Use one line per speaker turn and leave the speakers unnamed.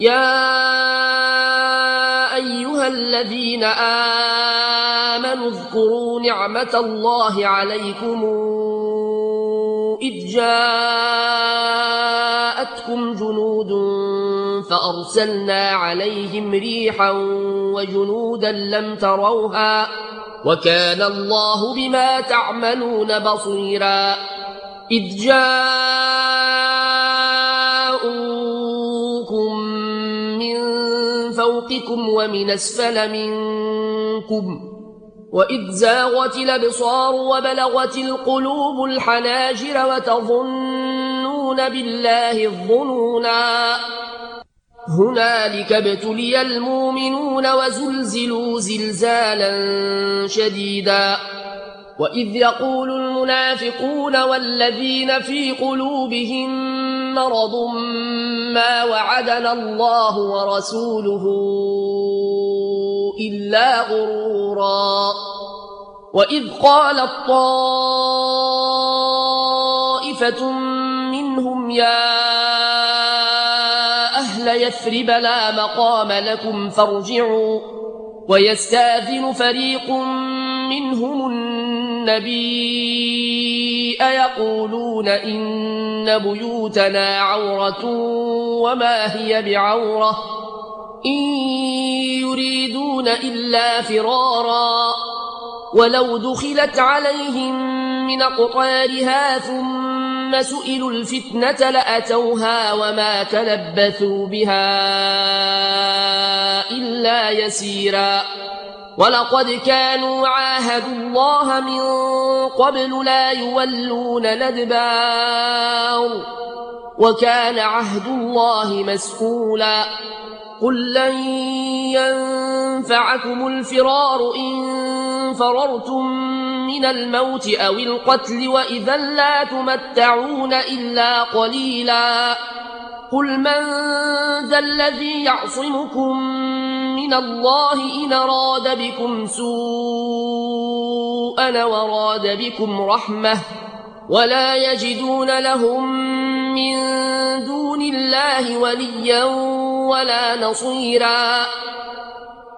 يا أيها الذين آمنوا اذكروا نعمة الله عليكم إذ جاءتكم جنود فأرسلنا عليهم ريحا وجنودا لم تروها وكان الله بما تعملون بصيرا إذ جاءوكم من فوقكم ومن أسفل منكم وإذ زاغت الأبصار وبلغت القلوب الحناجر وتظنون بالله الظنونا هنالك ابتلي المؤمنون وزلزلوا زلزالا شديدا وإذ يقول المنافقون والذين في قلوبهم مرض ما وعدنا الله ورسوله إلا غرورا وإذ قالت طائفة منهم يا أهل يثرب لا مقام لكم فارجعوا ويستأذن فريق منهم النبي يقولون إن بيوتنا عورة وما هي بعورة إن يريدون إلا فرارا ولو دخلت عليهم من أقطارها ثم سئلوا الفتنة لأتوها وما تلبثوا بها إلا يسيرا ولقد كانوا عاهدوا الله من قبل لا يولون الأدبار وكان عهد الله مسئولا قل لن ينفعكم الفرار إن فررتم من الموت أو القتل وإذا لا تمتعون إلا قليلا قل من ذا الذي يعصمكم من الله إن أراد بكم سوءا وراد بكم رحمة ولا يجدون لهم من دون الله وليا ولا نصيرا